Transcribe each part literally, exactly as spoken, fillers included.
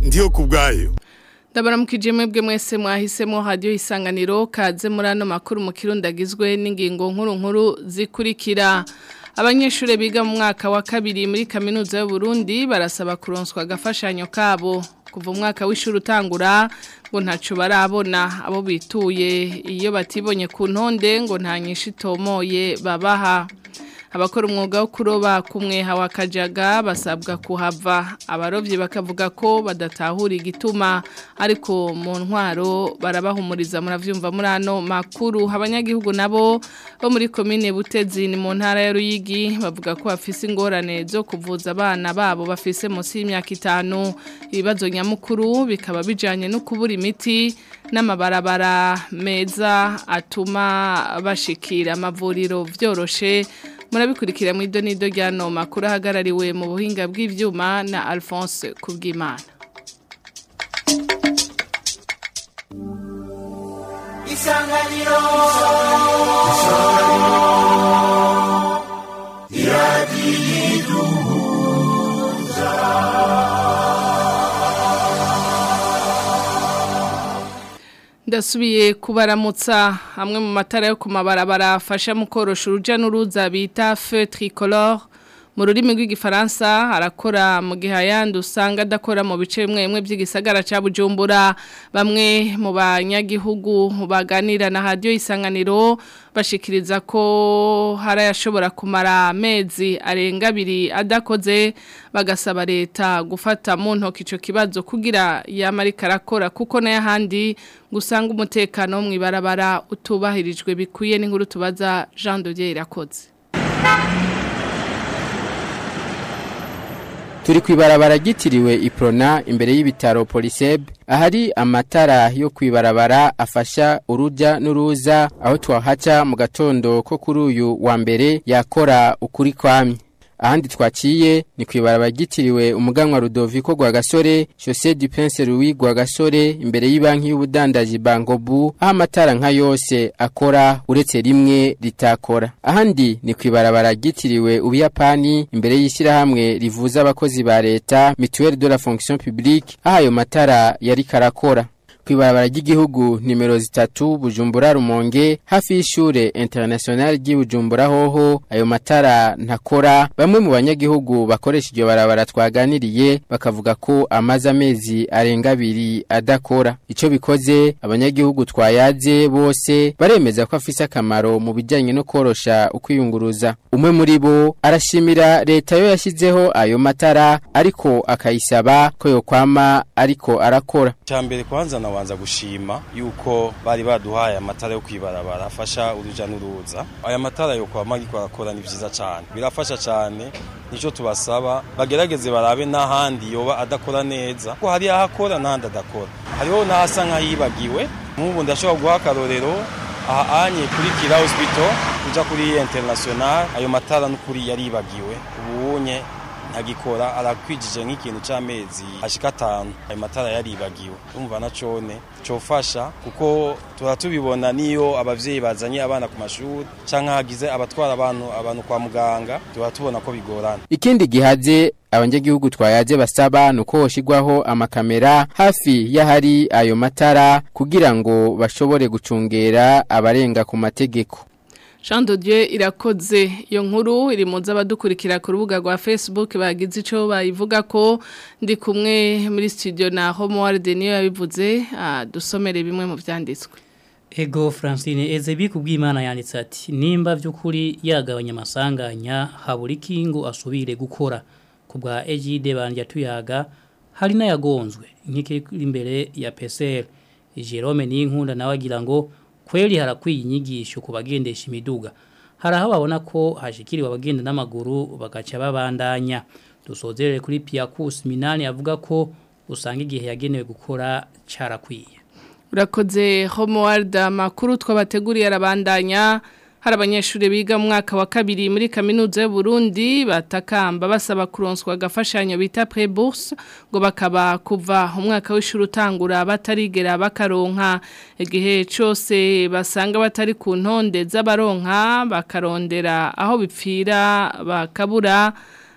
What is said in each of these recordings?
ndiyo kubwayo. Ndabaramukije mwebwe mwese mwahisemo radio Isanganiro kaze muri ano makuru mu Kirundi agizwe n'ingingo nkuru nkuru zikurikira. Abanyeshure biga mu mwaka wa kabiri muri kaminuza y'u Burundi barasaba kuronswa agafashanyo kabo kuva umwaka w'ishuri utangura ngo ntaco barabona abo bituye iyo batibonye ku ntonde ngo nta nyinshi tomoye babaha. Abakora umwuga wo kuroba kumwe hawa Kajaga basabwa kuhava abarovyi bakavuga ko badatahura igituma ariko mu ntwaro barabahumuriza muravyumva muri ano makuru. Abanyagihugu nabo bo muri komine Butezi ni mu ntara ya Ruyigi bavuga ko bafise ingorane zo kuvuza abana babo bafise munsi y'imyaka itanu. Ibibazo nyamukuru bikaba bijanye no kubura imiti n'amabarabara meza atuma bashikira amavuriro vyoroshe. Murabikurikira mu idonido rya no makuru ahagarariwe mu buhinga bw'ivyuma na Alphonse Kubwimana. Isanganiro Isanganiro Yadiduza Ndasubiye kubaramutsa hamwe mu matara yo kumabarabara afasha mu korosha uruja n'uruza bita feu tricolore mu rurimi rw'igifaransa arakora mu gihe ayandi usanga adakora mu bice bimwe bimwe by'igisagara ca Bujumbura. Bamwe mu banyagihugu baganira na radio Isanganiro bashikiriza ko harayashobora kumara amezi arenga abiri adakoze bagasaba leta gufata mu ntoki ico kibazo kugira yamarika arakora kuko n'ahandi gusanga umutekano mu ibarabara utubahirijwe bikuye n'inkuru tubaza Jean de Dieu irakoze. Turi kwibarabara gitiriwe Iprona imbere y'ibitaro Poliseb ahari amatara yo kwibarabara afasha uruja n'uruza aho twahaca mu gatondo ko kuri uyu wa mbere yakora ukuri kwamye. Ahandi twaciye ni kwibarabara gitiriwe umuganwa Rudoviko Rwagasore Chaussée du Prince Louis Rwagasore imbere y'ibanki y'ubudandaji Bangobu aho amatara nka yose akora uretse rimwe ritakora. Ahandi ni kwibarabara gitiriwe Ubuyapani imbere y'ishyirahamwe rivuza abakozi ba leta Mutuelle de la Fonction Publique aho ayo matara yari karakora. Kwibarabara ry'igihugu nimero zitatu Bujumbura Rumonge hafi y'ishure international ry'Ibujumbura hoho ayo matara ntakora. Bamwe mu banyagihugu bakoresha iryo barabara twaganiriye bakavuga ko amaze amezi arenga abiri adakora. Ico bikoze abanyagihugu twayaze bose baremeza ko afise akamaro mu bijanye no korosha ukwiyunguruza. Umwe muri bo arashimira leta yo yashizeho ayo matara ariko akayisaba ko yo kwama ariko arakora. Cyambere kwanza na wanza gushima yuko bari baduhaye amatara yo kwibarabara afasha uruja n'uruza. Aya matara yo kwa magiko arakora ni vyiza cyane. Birafasha cyane nico tubasaba bagerageze barabe n'ahandi yoba adakora neza. Ko hari ahakora n'ahandi adakora. Hariho n'ahasa nkayibagiwe. Nk'ubu ndashobora guha akarorero aha anye kuri Kira Hospital kuja kuri International ayo matara n'ukuri yaribagiwe. Ubunye ntagikora arakwijije nk'ikintu c'amezi ashika atanu ayo matara yaribagiwe. Umva na cone cofasha kuko turatubibona niyo abavyeyi bazanye abana ku mashuri canka hagize abatwara abantu abantu kwa muganga turatubona ko bigorana. Ikindi gihaze abanyagihugu twayaje basaba nuko hoshigwaho amakamera hafi y'ahari ayo matara kugira ngo bashobore gucungera abarenga ku mategeko. Jean de Dieu irakoze iyo nkuru iri mu z'abadukurikira ku rubuga rwa Facebook bagize ico bayivuga ko ndi kumwe muri studio na Homeworld niyo yabivuze dusomere bimwe mu vyanditswe. Ego Francine Ezebi kubw'Imana yanditse ati nimba vy'ukuri yagabanya amasanganya habura ikingo asubire gukora kubwa Ejide banje tuyaga hari nayagonzwe nkike imbere ya P C R Jerome Ninkunda nawe agira ngo kweli harakwiye inyigisho kubagendesha imiduga. Haraho babona ko hashikiriwe abagenda n'amaguru bagaca babandanya. Dusozerere kuri Piacus Minani avuga ko usanga igihe yagenewe gukora carakwiye. Urakoze Homeworld makuru twabateguriye arabandanya. Hari abanyeshuri biga mu mwaka wa kabiri muri kaminuza y'u Burundi batakamba basaba kuronswa agafashanyo bita prebourse ngo bakaba kuva umwaka w'ishuri utangura batarigera bakaronka igihe cyose basanga batari ku ntonde z'abaronka bakarondera aho bipfira bakabura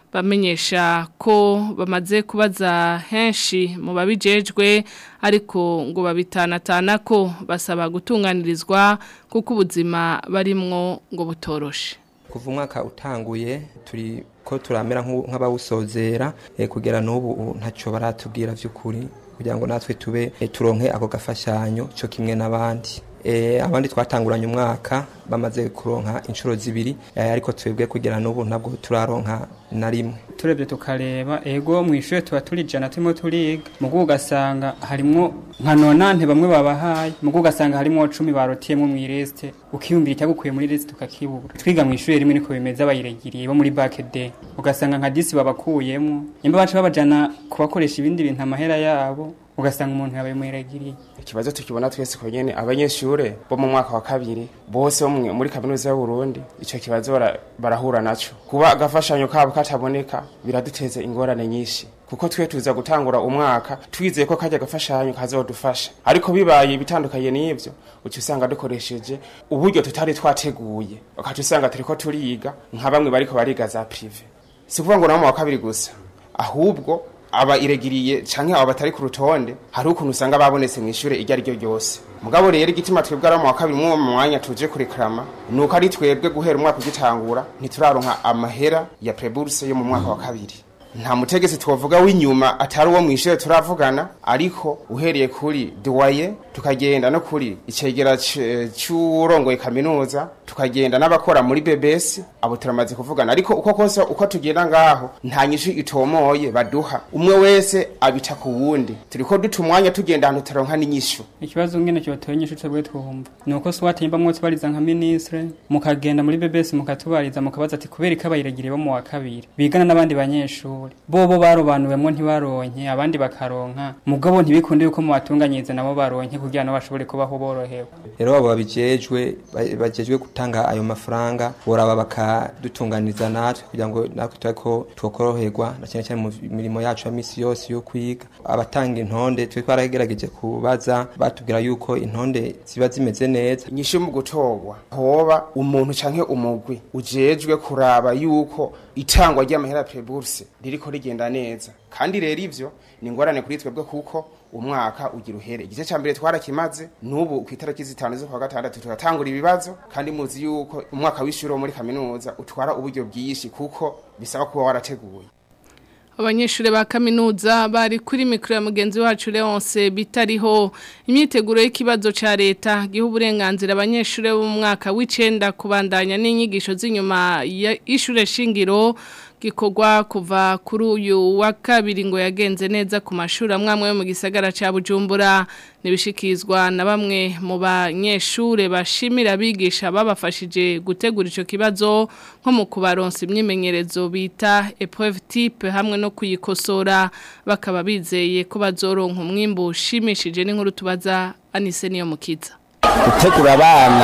bamenyesha ko bamaze kubaza henshi mu babijejwe ariko ngo babitanatana ko basaba gutunganirizwa kuko ubuzima barimwo ngo butoroshe. Kuva umwaka utanguye turi ko turamera nk'abawusozera eh, kugera n'ubu ntacyo baratubwira vy'ukuri kugira ngo natwe tube eh, turonke ako gafashanyo cyo kimwe n'abandi. Eh, abandi twatanguranye umwaka bamaze kuronka inshuro zibiri eh, ariko twebwe kugira n'ubu ntabwo turaronka na rimwe. Turebye tukareba ego mwishure tuba turi jana turimo turiga mugo ugasanga harimo nka nonante bamwe babahaye mugo ugasanga harimo cumi barotiyemo mu ireste ukiyumvira cyagukuye muri reste tukakibura. Twiga mwishure rimwe niko bimeza abayiregiriye bo muri back day ugasanga nka disi babakuyemo imba bacu babajana kubakoresha ibindi bintu amahera yabo ugasanga umuntu yabaye muyiregiriye. Ikibazo tukibona twese ko nyene abanyeshure bo mu mwaka wa kabiri bose muri kaminuza y'u Burundi ico kibazo barahura naco kuba agafashanyo kabo kataboneka biraduteze ingorane nyinshi kuko twe tuza gutangura umwaka twizeye ko kajya gafashanyo kazodufasha ariko bibaye bitandukanye n'ivyo uci usanga dukoresheje uburyo tutari twateguye ukacu usanga turiko turiga nka bamwe bariko bariga za privé si kuvuga ngo na mu wa kabiri gusa ahubwo aba iregiriye canke aba batari ku rutonde hari ukuntu usanga babonetse mu ishure irya ryo ryose mugabo rero igitima twebwe ari mu wa kabiri mu mwanya tuje kurekrama nuko ari twebwe guhera umwaka ugitangura ntituraronka amahera ya preburse yo mu mwaka wa kabiri. Nta mutegesi twovuga w'inyuma atari uwo mwishure turavugana ariko uhereye kuri doye tukagenda no kuri icegera cy'urongoye kaminuza tukagenda n'abakora muri B B S abo turamaze kuvugana ariko uko kose uko tugenda ngaho nta nyishu itomoye baduha umwe wese abita ku wundi turiko dutumwanya tugenda ahantu taronka n'inyishu. Ikibazo ngene cyo tonyesho twebwe twumva nuko swate imba mwotse bariza nka ministre mukagenda muri B B S mukatubariza mukabaza ati kubera ikabayiragire bo mu wa kabiri bigana n'abandi banyeshure bobo barobanuwemo ntibaronke abandi bakaronka mugabo ntibikunde yuko mu batunganyiriza nabo baronke kugira ngo bashobore kubaho borohewe. Rero abo babijejwe bajejwe gutanga ayo mafaranga boraba bakadutunganiza natwe kugira ngo natwe twako twokoroherwa na cyane cyane mu mirimo yacu ya misi yose yo kwiga. Abatanga intonde twe twaragerageje kubaza batubwira yuko intonde ziba zimeze neza. Nyisho mu gutogwa hoba umuntu canke umugwi ujejwe kuraba yuko itangwa ry'amahera preburse ririko rigenda neza kandi rero ivyo ni ngorane kuri twebwe kuko umwaka ugira uhere igice ca mbere twarakimaze nubu ku itariki zitanu zo kwa gatandatu turatangura ibibazo kandi muzi yuko umwaka w'ishuri muri kaminuza utwara uburyo bwiyishi kuko bisaba kuba warateguye. Abanyeshure ba kaminuza bari kuri mikro ya mugenzi wacu Leonce bitariho imyiteguro y'ikibazo ca leta gihe uburenganzira abanyeshure bo mu mwaka w'icenda kubandanya n'inyigisho z'inyuma y'ishure shingiro gikorwa kuva kuri uyu wa kabiri ngo yagenze neza ku mashuri amwe yo mu gisagara ca Bujumbura nibishikizwa na bamwe mu banyeshure bashimira abigisha babafashije gutegura ico kibazo nko mu kubaronsa imyimenyerezo bita épreuve type hamwe no kuyikosora bakaba bizeye ko bazoronka umwimbo ushimishije n'inkuru tubaza Anise niyo mukiza. Gutegura abana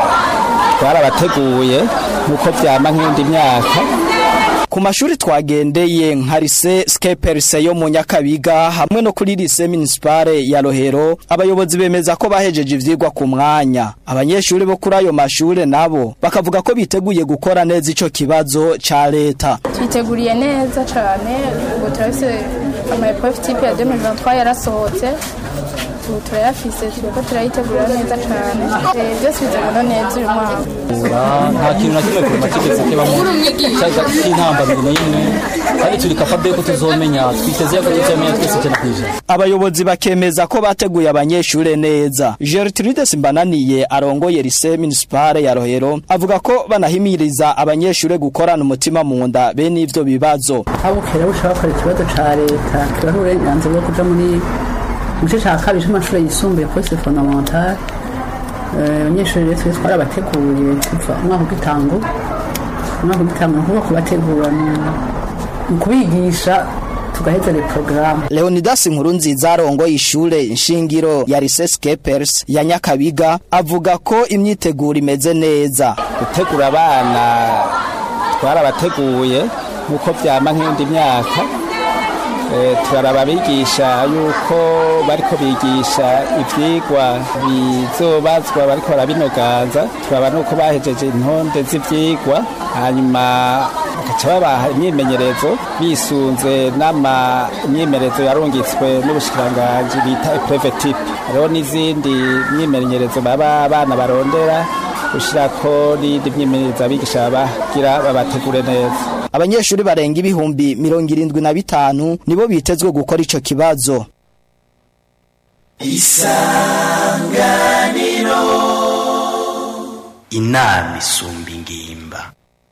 twarabateguye nkuko vyama nk'indi myaka. Ku mashuri twagendeye nka Lycée Skeperse yo mu Nyakabiga hamwe no kuri Lycée Municipale ya Rohero abayobozi bemeza ko bahejeje ivyigwa ku mwanya. Abanyeshuri bo kuri ayo mashure nabo bakavuga ko biteguye gukora neza ico kibazo ca leta. Twiteguriye neza cyane ngo turafise ama épreuve type ya deux mille vingt-trois yarasohotse. Turayafise turiko turayitegura neza cyane. Eh byose bizagenda neza uyu mwaka. Nta kintu na kimwe ku mategeko kibamo. Cyaza cy'intamba nyine. Kandi turi capable ko tuzomenya twiteze ko tuzomenya twese cyane kwije. Abayobozi bakemeza ko bateguye abanyeshure neza. Gertrude Simbananiye arongoye Lycée Municipale ya Rohero avuga ko banahimiriza abanyeshure gukorana umutima mu nda bene ivyo bibazo. Abukera ushaka ikibazo ca leta kirahure nyanze bwo kuja muri Muce cha kabiri cy'amashuri yisumbuye poste fondamentale abanyeshuri rero twara bateguye kuva umwaka w'itango umwaka w'itango nko kubategura mu kubigisha tugaheza le programme. Leonidas Nkurunziza arongo ishure inshingiro ya Lycée Skeperse ya Nyakabiga avuga ko imyiteguro imeze neza. Gutegura abana twarabateguye nkuko vyama nk'indi myaka. Turaraba bigisha yuko bariko bigisha ivyigwa bizobazwa bariko barabinoganza turaba nuko bahejeje intonde z'ivyigwa hanyuma bakaca babaha imyimenyerezo bisunze n'ama imyimenyerezo yarungitswe n'ubushikiranganji bita prevetipe hariho n'izindi myimenyerezo baba abana barondera gushirako n'indi myimenyerezo abigisha bagira babategure neza. Abanyeshuri barenga ibihumbi mirongo irindwi na bitanu nibo bitezwe gukora ico kibazo. Isanganiro inama isumba ingimba.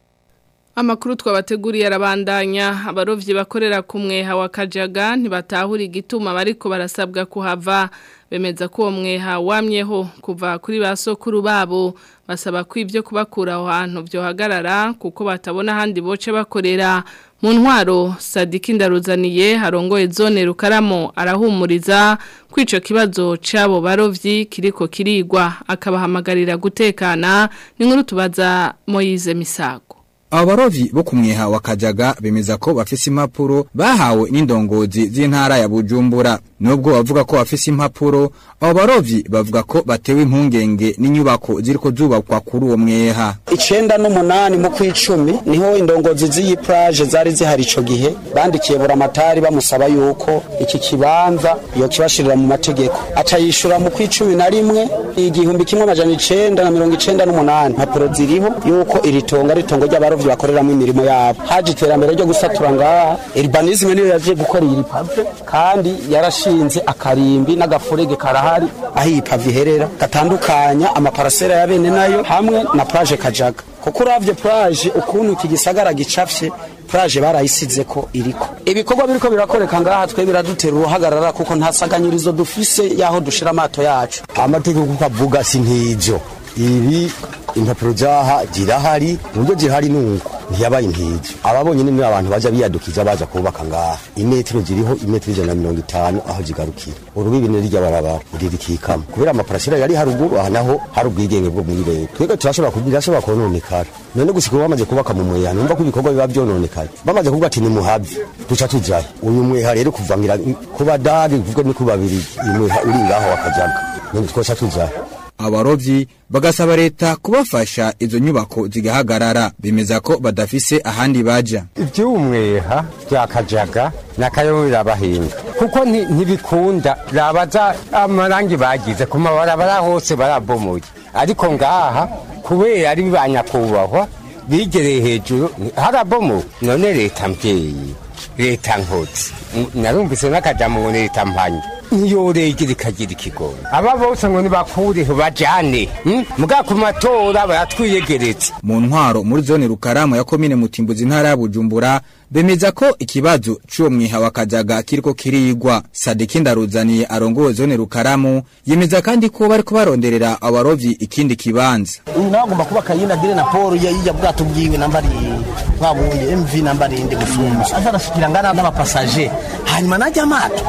Amakuru twabateguriye arabandanya abarovyi bakorera ku mweha wa Kajaga ntibatahura igituma bariko barasabwa kuhava bemeza ko uwo mweha wamyeho kuva kuri basokuru babo basaba ko ivyo kubakura aho hantu byohagarara kuko batabona handi boce bakorera mu ntwaro Sadiki Ndaruzaniye harongoye zone Rukaramo arahumuriza kwico kibazo cabo barovyi kiriko kirigwa akabahamagarira gutekana n'inkuru tubaza Moyize Misago. Abarovyi bo kumweha wa Kajaga bemeza ko bafise impapuro bahawe n'indongozi z'intara ya Bujumbura nubwo bavuga ko bafise impapuro abo barovyi bavuga ko batewe impungenge n'inyubako ziriko zubakwa kuri uwo mweha. Icenda n'umunani mu kwicumi niho indongozi z'iyi plage zari zihari ico gihe bandikiye buramatari bamusaba yuko iki kibanza iyo kibashirira mu mategeko atayishura mu kwicumi na rimwe igihumbi kimwe amajana icenda na mirongo icenda n'umunani impapuro ziriho yuko iri tonga ritongo ry'abarovyi bakoreramo imirimo yabo haje iterambere ryo gusatura ngaha urbanisme niyo yaje gukora iyi pave kandi yarashinze akarimbi n'agafurege karahari aho iyi pave iherera gatandukanya amaparasera ya bene nayo hamwe na plage Kajaga kuko uravye plage ukuntu kigisagara gicafye plage barayisize ko iriko ibikorwa biriko birakoreka ngaha twe biradutera uruhagarara kuko ntasaganyirizo dufise yaho dushira amato yacu amategeko kukavuga sintijo ibi impapuro zaha jirahari nubwo zihari nuko ntiyabaye intije ababonye nimwe abantu baje biyadukiza baje kubaka ngaha imetero ziriho imetero ijana na mirongo itanu aho zigarukira urubibi n'irya barabara uririkikama kubera amaparasera yari haruguru aha naho hari ubwigenge bwo muri leta twega turashobora kugira ashobora kononekara none gushika bamaze kubaka mu mweha numva ko ibikorwa biba byononekara bamaze kuvuga ati ni muhavi tuca tujaye uyu mweha rero kuvangira kuba dagi kuvuga ni kubabiri imweha uri ngaho wakajaga none twoca tujaye. Abarovyi bagasaba leta kubafasha izo nyubako zigahagarara bemeza ko badafise ahandi baja. Ivyumweha bya Kajaga nakayobora bahinga kuko ntibikunda rabaza amarangi bagize ku mabarabara hose barabomoye ariko ngaha kubera ari banyakubahwa bigereye hejuru harabomo none leta mbyeyi leta nkotsi narumvise nakaja mu leta mpanye niyo regire kagira ikigo aba bose ngo nibakuriho bajane muga ku matora baratwiyegeretse. Mu ntwaro muri zone Rukaramo ya komine Mutimbuzi ntara ya Bujumbura bemeza ko ikibazo cy'uwo mwiha wa Kajaga kiriko kirigwa. Sadiki Ndaruzaniye arongoye zone Rukaramo yemeza kandi ko bari kubaronderera abarovyi ikindi kibanza. Uyu nagomba kubaka yina dire na poro yija bwato bwiwe nambari mwabunye M V nambari inde musumba azarashikira ngana n'abapasager hanyuma najya amato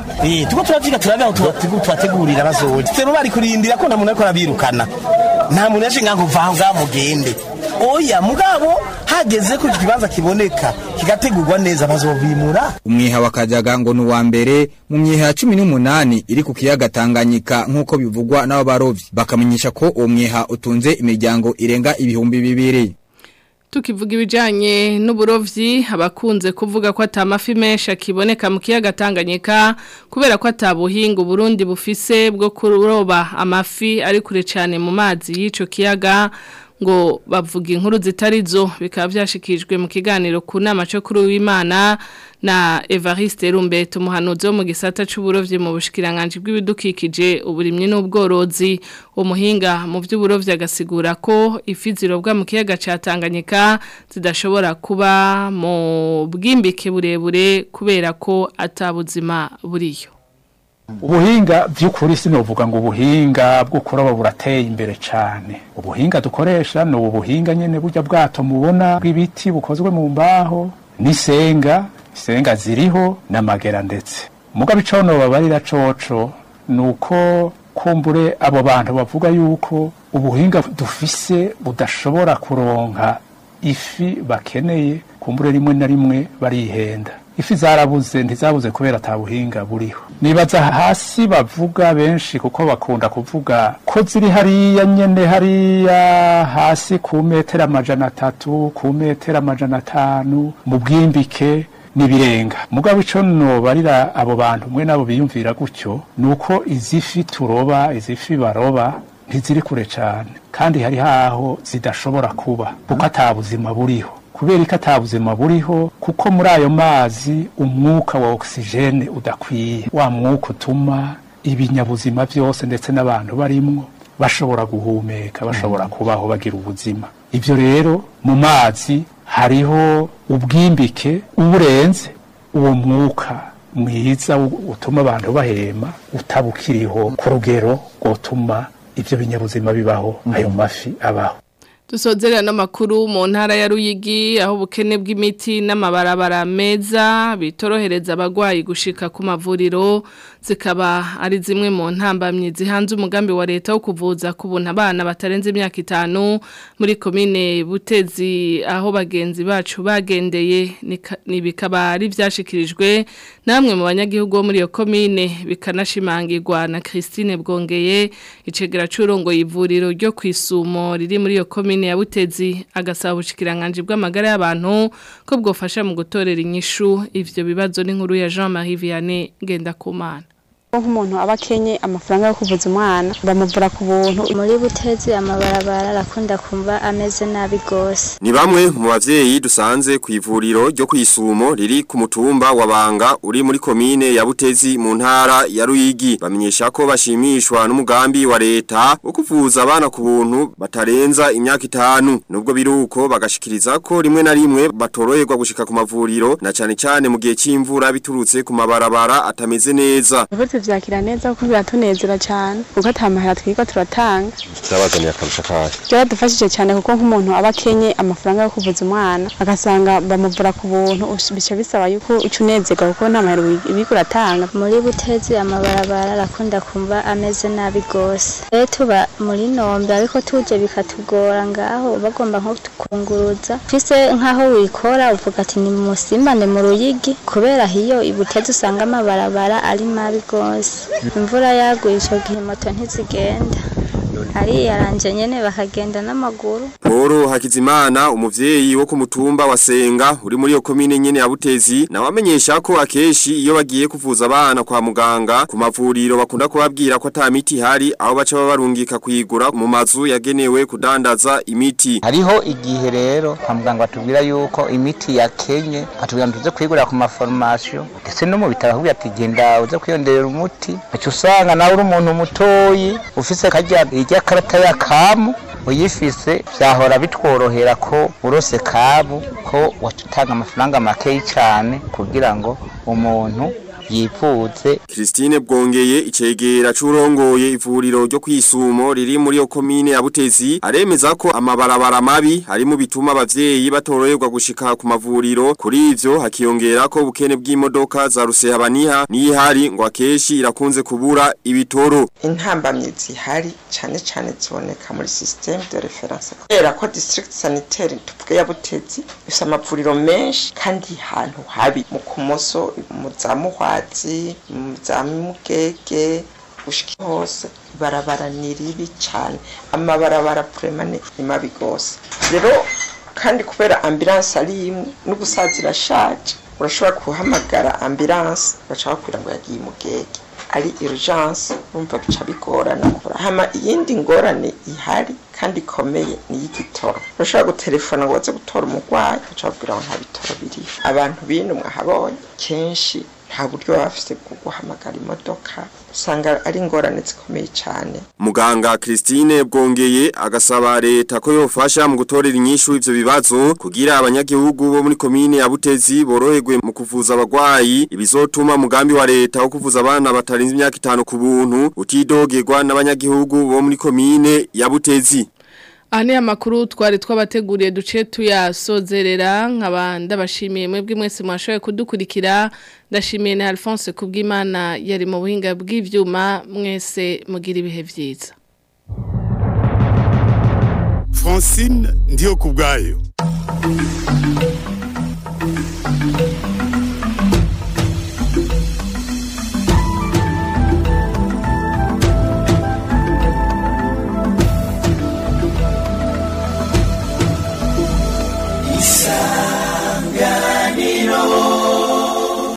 eh tuko turavyika turabaho twategurira bazoje tero bari kurindira ko namuntu ariko arabirukana nta muntu yashinga ngo vanga mugende oya mugabo hageze ko kibanza kiboneka kigategurwa neza bazobimura. Umwiha wa Kajaga ngo nuwa mbere mu myiha cumi n'umunani iri ku kiyaga Tanganyika nkuko bivugwa n'abarovyi bakamenyesha ko uwo mwiha utunze imiryango irenga ibihumbi bibiri. Tukivuga ibijanye n'uburovyi abakunze kuvuga ko atamafi menshi akiboneka mu kiyaga Tanganyika kubera ko atabuhinga Burundi bufise bwo kuroba amafi ari kure cyane mu mazi y'ico kiyaga ngo bavuga inkuru zitarizo bikaba byashikijwe mu kiganiro ku nama cyo kuri w'Imana na Evariste Rumbeto umuhanuzi wo mu gisata c'uburovyi mu bushikiranganje bw'ibidukikije uburimye n'ubworozi umuhinga mu by'uburovyi agasigura ko ifi zirobwa mu kiyaga ca Tanganyika zidashobora kuba mu bwimbike burebure kubera ko atabuzima buriyo. Ubuhinga by'ukuri sinovuga ngo ubuhinga bwo kuroba burateye imbere cyane. Ubuhinga dukoresha no ubuhinga nyene burya bwato mubona bw'ibiti bukozwe mu mbaho nisenga senga ziriho n'amagera ndetse. Mugabe icono babarira coco nuko kumbure abo bantu bavuga yuko ubuhinga dufise budashobora kuronka ifi bakeneye kumbure rimwe na rimwe barihenda. ifi zarabuze ntizabuze kubera atabuhinga buriho nibaza hasi bavuga benshi kuko bakunda kuvuga ko ziri hariya nyene hariya hasi ku metero amajana atatu ku metero amajana atanu mu bwimbike nibirenga mugabo ico no barira abo bantu mwe nabo biyumvira gutyo nuko izifi turoba izifi baroba ntiziri kure cyane kandi hari haho zidashobora kuba kuko atabuzima buriho kubera ko atabuzima buriho kuko muri ayo mazi umwuka wa oxygene udakwiye wa mwuka utuma ibinyabuzima byose ndetse n'abantu barimwo bashobora guhumeka bashobora kubaho bagira ubuzima ivyo rero mu mazi hariho ubwimbike uburenze uwo mwuka mwiza utuma abantu bahema utabukiriho ku rugero gutuma ivyo binyabuzima bibaho ayo mafi abaho Tusozera n'amakuru mu ntara ya Ruyigi aho ubukene bw'imiti n'amabarabara meza bitorohereza abagwayi gushika ku mavuriro zikaba ari zimwe mu ntambamye zihanze umugambi wa leta wo kuvuza ku buntu abana batarenze imyaka itanu muri komine Butezi aho bagenzi bacu bagendeye nibikaba ari vyashikirijwe namwe mu banyagihugu bo muri iyo komine bikanashimangirwa na Christine Bwongeye icegera c'urongo y'ivuriro ryo kwisumo riri muri iyo komine ya Butezi agasaba ubushikiranganje bw'amagara y'abantu ko bwofasha mu gutorera inyishu ivyo bibazo n'inkuru ya Jean-Marie Vianney Ngendakumana nk'umuntu aba akenye amafaranga yo kuvuza umwana bamuvura ku buntu muri Butezi amabarabara arakunda kumva ameze nabi gose ni bamwe mu bavyeyi dusanze ku ivuriro ryo kwisumo riri ku mutumba wa Banga uri muri komine ya Butezi mu ntara ya Ruyigi bamenyesha ko bashimishwa n'umugambi wa leta wo kuvuza abana ku buntu batarenza imyaka itanu nubwo biruko bagashikiriza ko rimwe na rimwe batoroherwa gushika ku mavuriro na cane cane mu gihe c'imvura biturutse ku mabarabara atameze neza vyakira neza kuko biratunezera cyane kuko atamahera twiga turatanga zabazaniye akarusha kaje byaradufashije cyane kuko nk'umuntu aba akenye amafaranga yo kuvuza umwana agasanga bamuvura ku buntu bica bisaba yuko ucunezerwa kuko nta mahera ibiko uratanga muri Butezi amabarabara arakunda kumva ameze nabi gose rero tuba muri Nombe ariko tuje bikatugora ngaho bagomba nko tukunguruza fise nkaho wikora uvuga ati ni musimbane mu Ruyigi kubera hiyo Ibutezi usanga amabarabara ari mabi gose imvura yaguye ico gihe moto ntizigenda ari yaranje nyene bakagenda n'amaguru Poro Hakizimana umuvyeyi wo ku mutumba wa Senga uri muri yo komine nyene ya Butezi na wamenyesha ko akeshi iyo bagiye kuvuza abana kwa muganga ku mavuriro bakunda kubabwira ko ata miti hari aho baca barungika kuyigura mu mazu yagenewe kudandaza imiti hariho igihe rero kwa muganga batubwira yuko imiti yakenye atubwira tuze kuyigura ku maformation ndetse no mu bitaro ahubwo atigenda uze kwiyonderera umuti acu usanga nawe uri umuntu mutoyi ufise kajya ijya karata ya kamu uyifise byahora bitworohera ko urose kabu ko watanga amafaranga makeyi cyane kugira ngo umuntu yivuze. Christine Bwongeye icegera curongoye ivuriro ryo kwisumo riri muri yo komine ya Butezi aremeza ko amabarabara mabi hari mu bituma abavyeyi batoroherwa gushika ku mavuriro kuri ivyo hakiyongera ko ubukene bw'imodoka za rusehabaniha nihari ngo akeshi irakunze kubura ibitoro. Intambamye zihari cyane cyane ziboneka muri système de référence era ko district sanitaire tupwe ya Butezi ifite amavuriro menshi kandi hantu habi mu kumoso mu zamuhwa muzamugege ushiki hose barabara ni ribi cyane amabarabara premane ni mabi gose rero kandi kubera ambulance ari imwe n'ubusazira shaje urashobora kuhamagara ambulance bacha bakwira ngo yagiye mugege ari urgence umva bica bigorana hama iyindi ngorane ihari kandi komeye ni y'igitoro urashobora gutelefona ngo waze gutora umugwayi bacha bakwira ngo nta bitoro biri abantu bino mwahabonye kenshi nta buryo bafise bwo guhamagara imodoka usanga ari ingorane zikomeye cyane. Muganga Christine Bwongeye agasaba leta ko yofasha mu gutorera inyishu ivyo bibazo kugira abanyagihugu bo muri komine ya Butezi boroherwe mu kuvuza abagwayi ibizotuma mugambi wa leta wo kuvuza abana batarinze imyaka itanu ku buntu utidogerwa n'abanyagihugu bo muri komine ya Butezi. Ane amakuru twari twabateguriye duce tuyasozerera nk'abanda bashimiye mwebwe mwese mwashoboye kudukurikira ndashimiye na Alphonse Kubwimana yari mu buhinga bw'ivyuma mwese mugira ibihe vyiza. Francine ndiyo kubgayo.